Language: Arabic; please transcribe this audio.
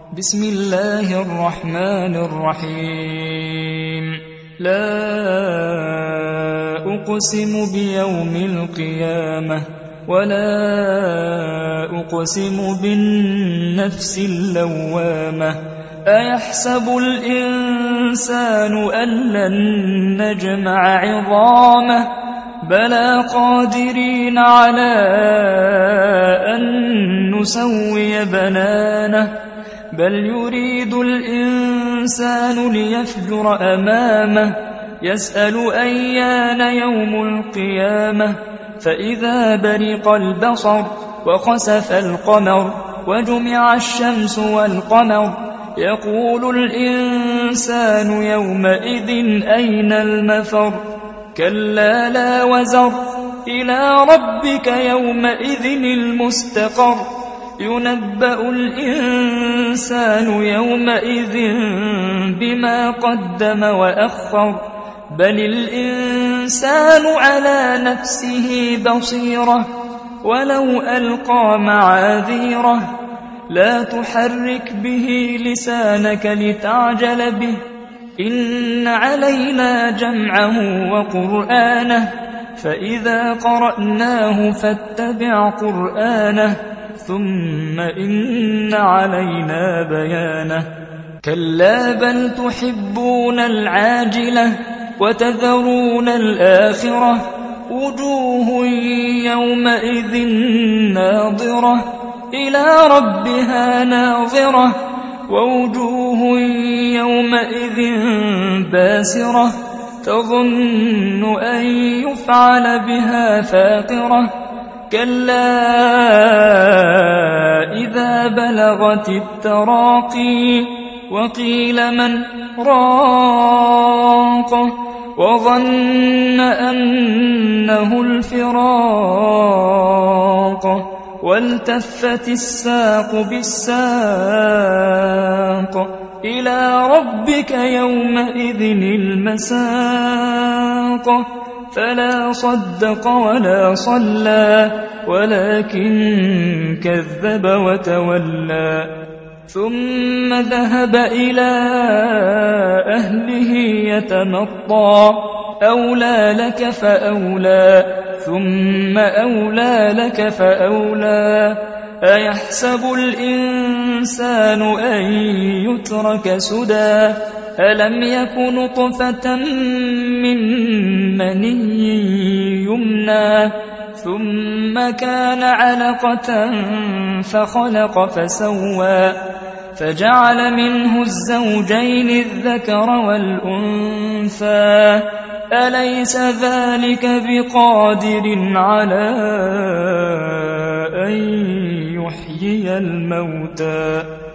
بسم الله الرحمن الرحيم لا أقسم بيوم القيامة ولا أقسم بالنفس اللوامة أيحسب الإنسان أن لن نجمع عظامه بلى قادرين على أن نسوي بنانه بل يريد الإنسان ليفجر أمامه يسأل أيان يوم القيامة فإذا برق البصر وخسف القمر وجمع الشمس والقمر يقول الإنسان يومئذ أين المفر كلا لا وزر إلى ربك يومئذ المستقر ينبأ الإنسان يومئذ بما قدم وأخر بل الإنسان على نفسه بصيرة ولو ألقى معاذيره لا تحرك به لسانك لتعجل به إن علينا جمعه وقرآنه فإذا قرأناه فاتبع قرآنه ثم إن علينا بيانه كلا بل تحبون العاجلة وتذرون الآخرة وجوه يومئذ ناظرة إلى ربها ناظرة ووجوه يومئذ باسرة تظن أن يفعل بها فاقرة كلا إذا بلغت التراقي وقيل من راق وظن أنه الفراق والتفت الساق بالساق إلى ربك يومئذ المساق فلا صدق ولا صلى ولكن كذب وتولى ثم ذهب إلى أهله يتمطى أولى لك فأولى ثم أولى لك فأولى أيحسب الإنسان أن يترك سدى ألم يك نطفة من مني يمنى ثم كان علقة فخلق فسوى فجعل منه الزوجين الذكر والأنثى أليس ذلك بقادر على أن يحيي الموتى